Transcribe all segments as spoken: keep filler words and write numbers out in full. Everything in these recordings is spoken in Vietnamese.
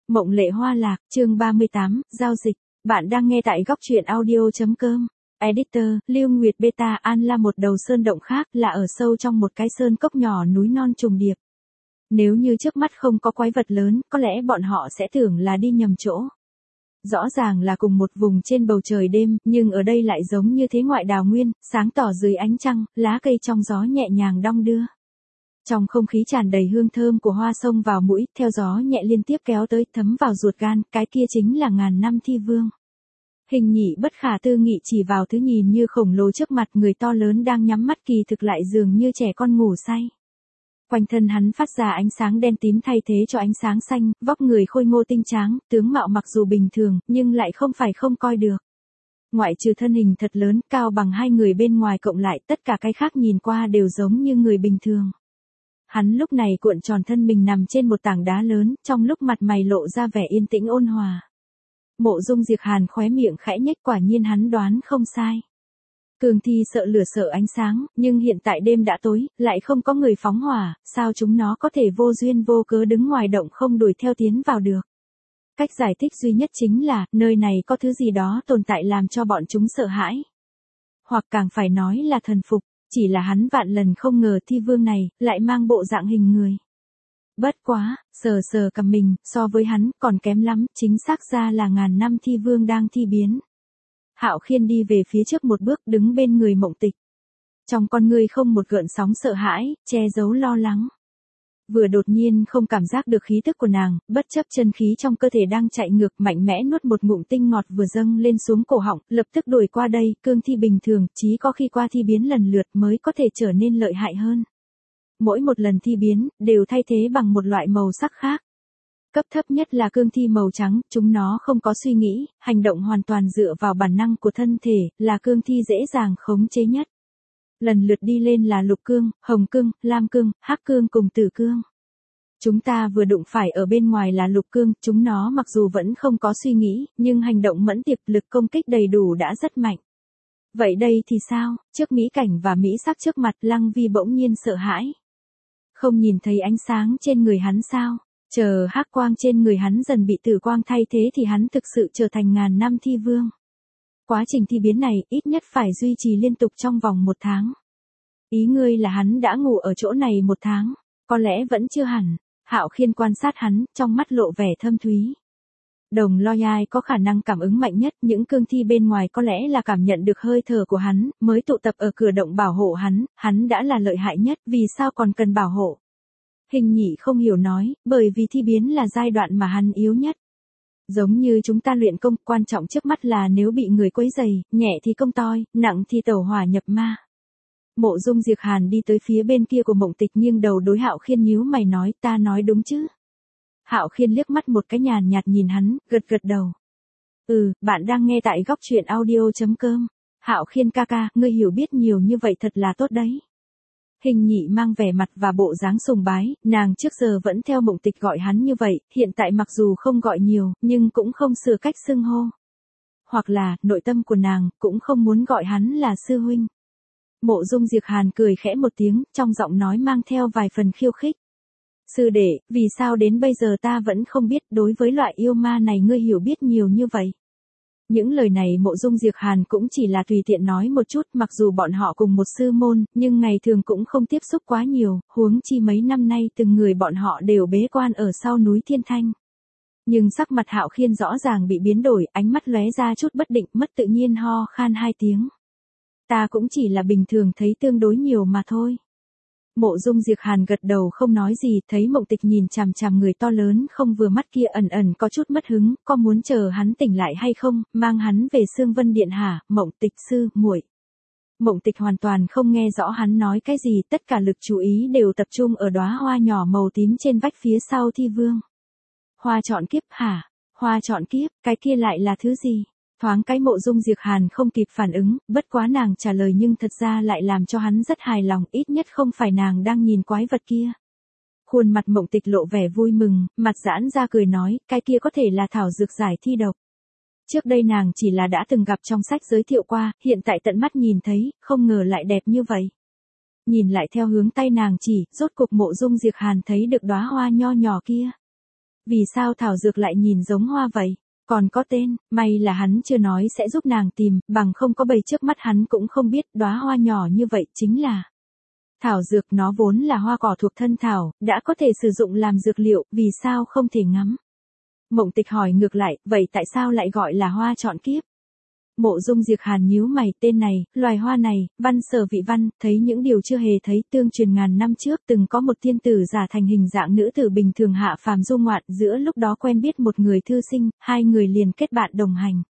Mộng lệ hoa lạc, chương ba mươi tám, giao dịch. Bạn đang nghe tại góc truyện audio.com. Editor, Lưu Nguyệt Beta An là một đầu sơn động khác, là ở sâu trong một cái sơn cốc nhỏ núi non trùng điệp. Nếu như trước mắt không có quái vật lớn, có lẽ bọn họ sẽ tưởng là đi nhầm chỗ. Rõ ràng là cùng một vùng trên bầu trời đêm, nhưng ở đây lại giống như thế ngoại đào nguyên, sáng tỏ dưới ánh trăng, lá cây trong gió nhẹ nhàng đong đưa. Trong không khí tràn đầy hương thơm của hoa xông vào mũi, theo gió nhẹ liên tiếp kéo tới, thấm vào ruột gan, cái kia chính là ngàn năm thi vương. Hình nhị bất khả tư nghị chỉ vào thứ nhìn như khổng lồ trước mặt, người to lớn đang nhắm mắt kỳ thực lại dường như trẻ con ngủ say. Quanh thân hắn phát ra ánh sáng đen tím thay thế cho ánh sáng xanh, vóc người khôi ngô tinh tráng, tướng mạo mặc dù bình thường, nhưng lại không phải không coi được. Ngoại trừ thân hình thật lớn, cao bằng hai người bên ngoài cộng lại, tất cả cái khác nhìn qua đều giống như người bình thường. Hắn lúc này cuộn tròn thân mình nằm trên một tảng đá lớn, trong lúc mặt mày lộ ra vẻ yên tĩnh ôn hòa. Mộ Dung Diệp Hàn khóe miệng khẽ nhếch, quả nhiên hắn đoán không sai. Cường thi sợ lửa sợ ánh sáng, nhưng hiện tại đêm đã tối, lại không có người phóng hỏa, sao chúng nó có thể vô duyên vô cớ đứng ngoài động không đuổi theo tiến vào được. Cách giải thích duy nhất chính là, nơi này có thứ gì đó tồn tại làm cho bọn chúng sợ hãi. Hoặc càng phải nói là thần phục. Chỉ là hắn vạn lần không ngờ thi vương này, lại mang bộ dạng hình người. Bất quá, sờ sờ cầm mình, so với hắn, còn kém lắm, chính xác ra là ngàn năm thi vương đang thi biến. Hạo Khiên đi về phía trước một bước, đứng bên người Mộng Tịch. Trong con ngươi không một gợn sóng sợ hãi, che giấu lo lắng. Vừa đột nhiên không cảm giác được khí tức của nàng, bất chấp chân khí trong cơ thể đang chạy ngược, mạnh mẽ nuốt một ngụm tinh ngọt vừa dâng lên xuống cổ họng, lập tức đuổi qua đây, cương thi bình thường, chí có khi qua thi biến lần lượt mới có thể trở nên lợi hại hơn. Mỗi một lần thi biến, đều thay thế bằng một loại màu sắc khác. Cấp thấp nhất là cương thi màu trắng, chúng nó không có suy nghĩ, hành động hoàn toàn dựa vào bản năng của thân thể, là cương thi dễ dàng khống chế nhất. Lần lượt đi lên là lục cương, hồng cương, lam cương, hắc cương cùng tử cương. Chúng ta vừa đụng phải ở bên ngoài là lục cương, chúng nó mặc dù vẫn không có suy nghĩ, nhưng hành động mẫn tiệp, lực công kích đầy đủ đã rất mạnh. Vậy đây thì sao, trước mỹ cảnh và mỹ sắc trước mặt, Lăng Vi bỗng nhiên sợ hãi. Không nhìn thấy ánh sáng trên người hắn sao, chờ hắc quang trên người hắn dần bị tử quang thay thế thì hắn thực sự trở thành ngàn năm thi vương. Quá trình thi biến này, ít nhất phải duy trì liên tục trong vòng một tháng. Ý ngươi là hắn đã ngủ ở chỗ này một tháng, có lẽ vẫn chưa hẳn. Hạo Khiên quan sát hắn, trong mắt lộ vẻ thâm thúy. Đồng Lo Nhai có khả năng cảm ứng mạnh nhất, những cương thi bên ngoài có lẽ là cảm nhận được hơi thở của hắn, mới tụ tập ở cửa động bảo hộ hắn, hắn đã là lợi hại nhất, vì sao còn cần bảo hộ? Hình nhị không hiểu nói, bởi vì thi biến là giai đoạn mà hắn yếu nhất. Giống như chúng ta luyện công, quan trọng trước mắt là nếu bị người quấy rầy, nhẹ thì công toi, nặng thì tẩu hỏa nhập ma. Mộ Dung Diệp Hàn đi tới phía bên kia của Mộng Tịch, nghiêng đầu đối Hạo Khiên nhíu mày nói, ta nói đúng chứ? Hạo Khiên liếc mắt một cái nhàn nhạt nhìn hắn, gật gật đầu. Ừ, bạn đang nghe tại góc truyện audio.com. Hạo Khiên ca ca, ngươi hiểu biết nhiều như vậy thật là tốt đấy. Hình nhị mang vẻ mặt và bộ dáng sùng bái, nàng trước giờ vẫn theo Mộng Tịch gọi hắn như vậy, hiện tại mặc dù không gọi nhiều, nhưng cũng không sửa cách xưng hô. Hoặc là, nội tâm của nàng, cũng không muốn gọi hắn là sư huynh. Mộ Dung Diệp Hàn cười khẽ một tiếng, trong giọng nói mang theo vài phần khiêu khích. Sư đệ, vì sao đến bây giờ ta vẫn không biết, đối với loại yêu ma này ngươi hiểu biết nhiều như vậy? Những lời này Mộ Dung Diệp Hàn cũng chỉ là tùy tiện nói một chút, mặc dù bọn họ cùng một sư môn, nhưng ngày thường cũng không tiếp xúc quá nhiều, huống chi mấy năm nay từng người bọn họ đều bế quan ở sau núi Thiên Thanh. Nhưng sắc mặt Hạo Khiên rõ ràng bị biến đổi, ánh mắt lóe ra chút bất định, mất tự nhiên ho khan hai tiếng. Ta cũng chỉ là bình thường thấy tương đối nhiều mà thôi. Mộ Dung Diệp Hàn gật đầu không nói gì, thấy Mộng Tịch nhìn chằm chằm người to lớn không vừa mắt kia ẩn ẩn có chút mất hứng, có muốn chờ hắn tỉnh lại hay không, mang hắn về Sương Vân Điện hả, Mộng Tịch sư, muội. Mộng Tịch hoàn toàn không nghe rõ hắn nói cái gì, tất cả lực chú ý đều tập trung ở đóa hoa nhỏ màu tím trên vách phía sau thi vương. Hoa trọn kiếp hả, hoa trọn kiếp, cái kia lại là thứ gì? Thoáng cái Mộ Dung Diệp Hàn không kịp phản ứng, bất quá nàng trả lời nhưng thật ra lại làm cho hắn rất hài lòng, ít nhất không phải nàng đang nhìn quái vật kia. Khuôn mặt Mộng Tịch lộ vẻ vui mừng, mặt giãn ra cười nói, cái kia có thể là thảo dược giải thi độc. Trước đây nàng chỉ là đã từng gặp trong sách giới thiệu qua, hiện tại tận mắt nhìn thấy, không ngờ lại đẹp như vậy. Nhìn lại theo hướng tay nàng chỉ, rốt cục Mộ Dung Diệp Hàn thấy được đóa hoa nho nhỏ kia. vì sao thảo dược lại nhìn giống hoa vậy? Còn có tên, may là hắn chưa nói sẽ giúp nàng tìm, bằng không có bầy trước mắt hắn cũng không biết đóa hoa nhỏ như vậy chính là thảo dược, nó vốn là hoa cỏ thuộc thân thảo, đã có thể sử dụng làm dược liệu, vì sao không thể ngắm? Mộng Tịch hỏi ngược lại, vậy tại sao lại gọi là hoa chọn kiếp? Mộ Dung Diệp Hàn nhíu mày, tên này, loài hoa này, văn sở vị văn, thấy những điều chưa hề thấy, tương truyền ngàn năm trước từng có một tiên tử giả thành hình dạng nữ tử bình thường hạ phàm du ngoạn, giữa lúc đó quen biết một người thư sinh, hai người liền kết bạn đồng hành.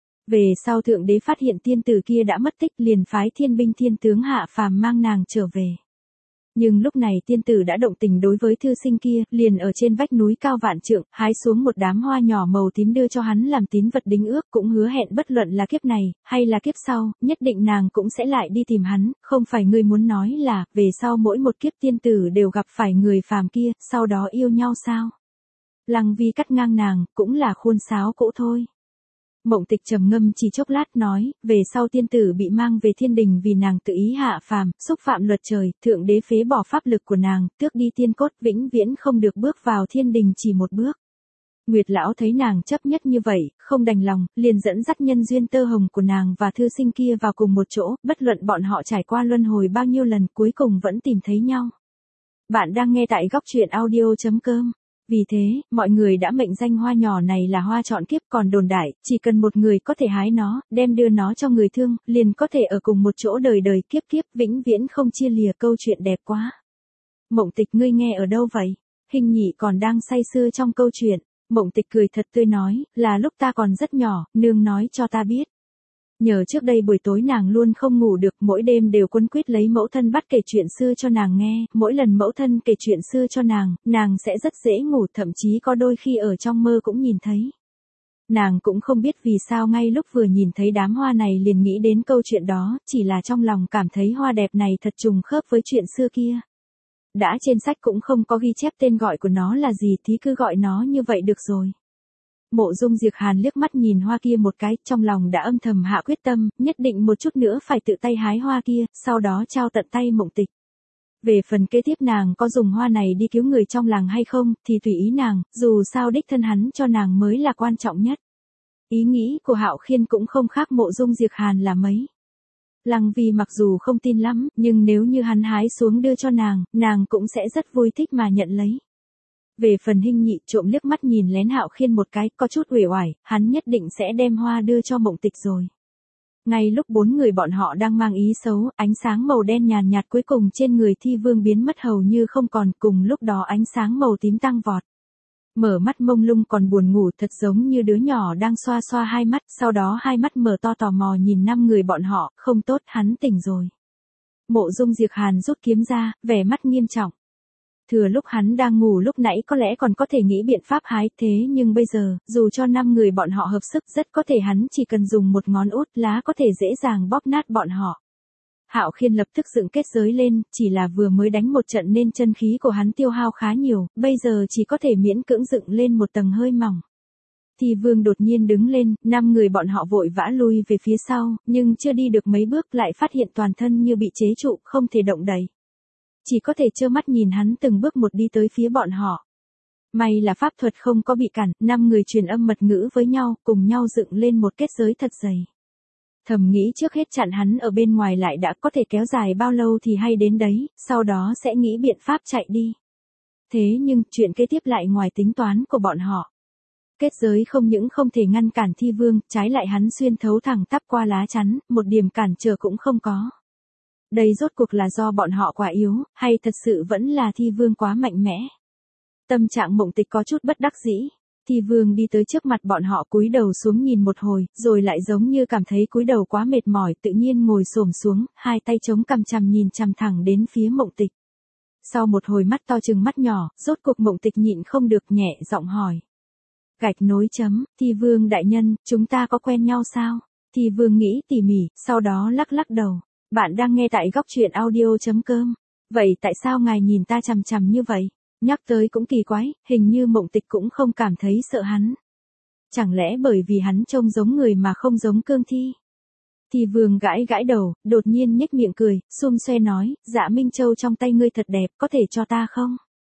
Về sau thượng đế phát hiện tiên tử kia đã mất tích, liền phái thiên binh thiên tướng hạ phàm mang nàng trở về. Nhưng lúc này tiên tử đã động tình đối với thư sinh kia, liền ở trên vách núi cao vạn trượng, hái xuống một đám hoa nhỏ màu tím đưa cho hắn làm tín vật đính ước, cũng hứa hẹn bất luận là kiếp này, hay là kiếp sau, nhất định nàng cũng sẽ lại đi tìm hắn, không phải ngươi muốn nói là, về sau mỗi một kiếp tiên tử đều gặp phải người phàm kia, sau đó yêu nhau sao? Lăng Vi cắt ngang nàng, cũng là khuôn sáo cũ thôi. Mộng Tịch trầm ngâm chỉ chốc lát nói, về sau tiên tử bị mang về thiên đình vì nàng tự ý hạ phàm, xúc phạm luật trời, thượng đế phế bỏ pháp lực của nàng, tước đi tiên cốt, vĩnh viễn không được bước vào thiên đình chỉ một bước. Nguyệt lão thấy nàng chấp nhất như vậy, không đành lòng, liền dẫn dắt nhân duyên tơ hồng của nàng và thư sinh kia vào cùng một chỗ, bất luận bọn họ trải qua luân hồi bao nhiêu lần, cuối cùng vẫn tìm thấy nhau. Bạn đang nghe tại góc truyện audio chấm com. Vì thế, mọi người đã mệnh danh hoa nhỏ này là hoa chọn kiếp, còn đồn đại, chỉ cần một người có thể hái nó, đem đưa nó cho người thương, liền có thể ở cùng một chỗ đời đời kiếp kiếp, vĩnh viễn không chia lìa. Câu chuyện đẹp quá. Mộng Tịch, ngươi nghe ở đâu vậy? Hình Nhị còn đang say sưa trong câu chuyện. Mộng Tịch cười thật tươi nói, là lúc ta còn rất nhỏ, nương nói cho ta biết. Nhờ trước đây buổi tối nàng luôn không ngủ được, mỗi đêm đều quấn quýt lấy mẫu thân bắt kể chuyện xưa cho nàng nghe, mỗi lần mẫu thân kể chuyện xưa cho nàng, nàng sẽ rất dễ ngủ, thậm chí có đôi khi ở trong mơ cũng nhìn thấy. Nàng cũng không biết vì sao ngay lúc vừa nhìn thấy đám hoa này liền nghĩ đến câu chuyện đó, chỉ là trong lòng cảm thấy hoa đẹp này thật trùng khớp với chuyện xưa kia. Đã trên sách cũng không có ghi chép tên gọi của nó là gì thì cứ gọi nó như vậy được rồi. Mộ Dung Diệp Hàn liếc mắt nhìn hoa kia một cái, trong lòng đã âm thầm hạ quyết tâm, nhất định một chút nữa phải tự tay hái hoa kia, sau đó trao tận tay Mộng Tịch. Về phần kế tiếp nàng có dùng hoa này đi cứu người trong làng hay không, thì tùy ý nàng, dù sao đích thân hắn cho nàng mới là quan trọng nhất. Ý nghĩ của Hạo Khiên cũng không khác Mộ Dung Diệp Hàn là mấy. Lăng Vi mặc dù không tin lắm, nhưng nếu như hắn hái xuống đưa cho nàng, nàng cũng sẽ rất vui thích mà nhận lấy. Về phần Hinh Nhị trộm liếc mắt nhìn lén Hạo Khiên một cái, có chút uể oải, hắn nhất định sẽ đem hoa đưa cho Mộng Tịch rồi. Ngay lúc bốn người bọn họ đang mang ý xấu, ánh sáng màu đen nhàn nhạt cuối cùng trên người Thi Vương biến mất hầu như không còn, cùng lúc đó ánh sáng màu tím tăng vọt. Mở mắt mông lung còn buồn ngủ, thật giống như đứa nhỏ đang xoa xoa hai mắt, sau đó hai mắt mở to tò mò nhìn năm người bọn họ, không tốt, hắn tỉnh rồi. Mộ Dung Diệp Hàn rút kiếm ra, vẻ mắt nghiêm trọng. Thừa lúc hắn đang ngủ lúc nãy có lẽ còn có thể nghĩ biện pháp hái, thế nhưng bây giờ, dù cho năm người bọn họ hợp sức, rất có thể hắn chỉ cần dùng một ngón út lá có thể dễ dàng bóp nát bọn họ. Hạo Khiên lập tức dựng kết giới lên, chỉ là vừa mới đánh một trận nên chân khí của hắn tiêu hao khá nhiều, bây giờ chỉ có thể miễn cưỡng dựng lên một tầng hơi mỏng. Thì Vương đột nhiên đứng lên, năm người bọn họ vội vã lui về phía sau, nhưng chưa đi được mấy bước lại phát hiện toàn thân như bị chế trụ, không thể động đậy. Chỉ có thể trơ mắt nhìn hắn từng bước một đi tới phía bọn họ. May là pháp thuật không có bị cản, năm người truyền âm mật ngữ với nhau, cùng nhau dựng lên một kết giới thật dày. Thầm nghĩ trước hết chặn hắn ở bên ngoài lại đã có thể kéo dài bao lâu thì hay đến đấy, sau đó sẽ nghĩ biện pháp chạy đi. Thế nhưng, chuyện kế tiếp lại ngoài tính toán của bọn họ. Kết giới không những không thể ngăn cản Thi Vương, trái lại hắn xuyên thấu thẳng tắp qua lá chắn, một điểm cản trở cũng không có. Đây rốt cuộc là do bọn họ quá yếu, hay thật sự vẫn là Thi Vương quá mạnh mẽ? Tâm trạng Mộng Tịch có chút bất đắc dĩ. Thi Vương đi tới trước mặt bọn họ cúi đầu xuống nhìn một hồi, rồi lại giống như cảm thấy cúi đầu quá mệt mỏi, tự nhiên ngồi xổm xuống, hai tay chống cằm chằm nhìn chằm thẳng đến phía Mộng Tịch. Sau một hồi mắt to trừng mắt nhỏ, rốt cuộc Mộng Tịch nhịn không được nhẹ giọng hỏi. Gạch nối chấm, Thi Vương đại nhân, chúng ta có quen nhau sao? Thi Vương nghĩ tỉ mỉ, sau đó lắc lắc đầu. Bạn đang nghe tại góc truyện audio chấm com. Vậy tại sao ngài nhìn ta chằm chằm như vậy? Nhắc tới cũng kỳ quái, hình như Mộng Tịch cũng không cảm thấy sợ hắn. Chẳng lẽ bởi vì hắn trông giống người mà không giống cương thi? Thì Vương gãi gãi đầu, đột nhiên nhếch miệng cười, xum xoe nói, Dạ Minh Châu trong tay ngươi thật đẹp, có thể cho ta không?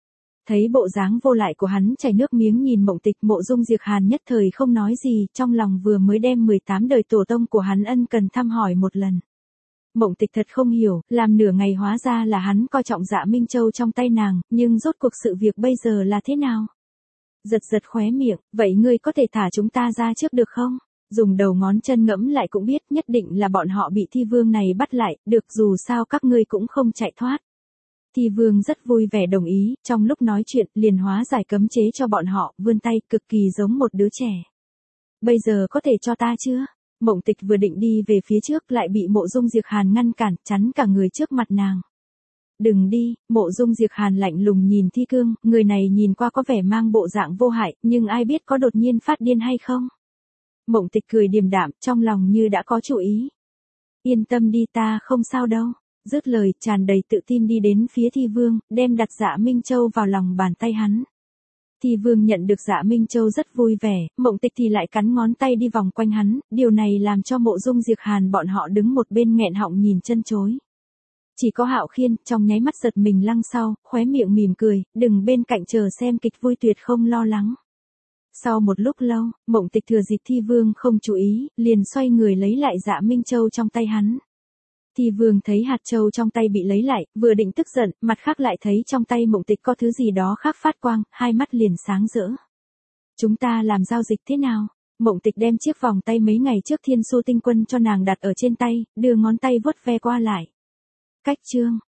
Thấy bộ dáng vô lại của hắn chảy nước miếng nhìn Mộng Tịch, Mộ Dung Diệp Hàn nhất thời không nói gì, trong lòng vừa mới đem mười tám đời tổ tông của hắn ân cần thăm hỏi một lần. Mộng Tịch thật không hiểu, làm nửa ngày hóa ra là hắn coi trọng Dạ Minh Châu trong tay nàng, nhưng rốt cuộc sự việc bây giờ là thế nào? Giật giật khóe miệng, vậy ngươi có thể thả chúng ta ra trước được không? Dùng đầu ngón chân ngẫm lại cũng biết nhất định là bọn họ bị Thi Vương này bắt lại, được dù sao các ngươi cũng không chạy thoát. Thi Vương rất vui vẻ đồng ý, trong lúc nói chuyện liền hóa giải cấm chế cho bọn họ, vươn tay cực kỳ giống một đứa trẻ. Bây giờ có thể cho ta chưa? Mộng Tịch vừa định đi về phía trước lại bị Mộ Dung Diệp Hàn ngăn cản, chắn cả người trước mặt nàng. Đừng đi, Mộ Dung Diệp Hàn lạnh lùng nhìn Thi Cương, người này nhìn qua có vẻ mang bộ dạng vô hại, nhưng ai biết có đột nhiên phát điên hay không? Mộng Tịch cười điềm đạm, trong lòng như đã có chủ ý. Yên tâm đi, ta không sao đâu. Dứt lời, tràn đầy tự tin đi đến phía Thi Vương, đem đặt Dạ Minh Châu vào lòng bàn tay hắn. Thi Vương nhận được Dạ Minh Châu rất vui vẻ, Mộng Tịch thì lại cắn ngón tay đi vòng quanh hắn, điều này làm cho Mộ Dung Diệp Hàn bọn họ đứng một bên nghẹn họng nhìn chân chối. Chỉ có Hạo Khiên, trong nháy mắt giật mình lăng sau, khóe miệng mỉm cười, đừng bên cạnh chờ xem kịch vui tuyệt không lo lắng. Sau một lúc lâu, Mộng Tịch thừa dịp Thi Vương không chú ý, liền xoay người lấy lại Dạ Minh Châu trong tay hắn. Thi Vương thấy hạt châu trong tay bị lấy lại, vừa định tức giận, mặt khác lại thấy trong tay Mộng Tịch có thứ gì đó khác phát quang, hai mắt liền sáng rỡ. Chúng ta làm giao dịch thế nào? Mộng Tịch đem chiếc vòng tay mấy ngày trước Thiên Su Tinh Quân cho nàng đặt ở trên tay, đưa ngón tay vuốt ve qua lại. Cách chương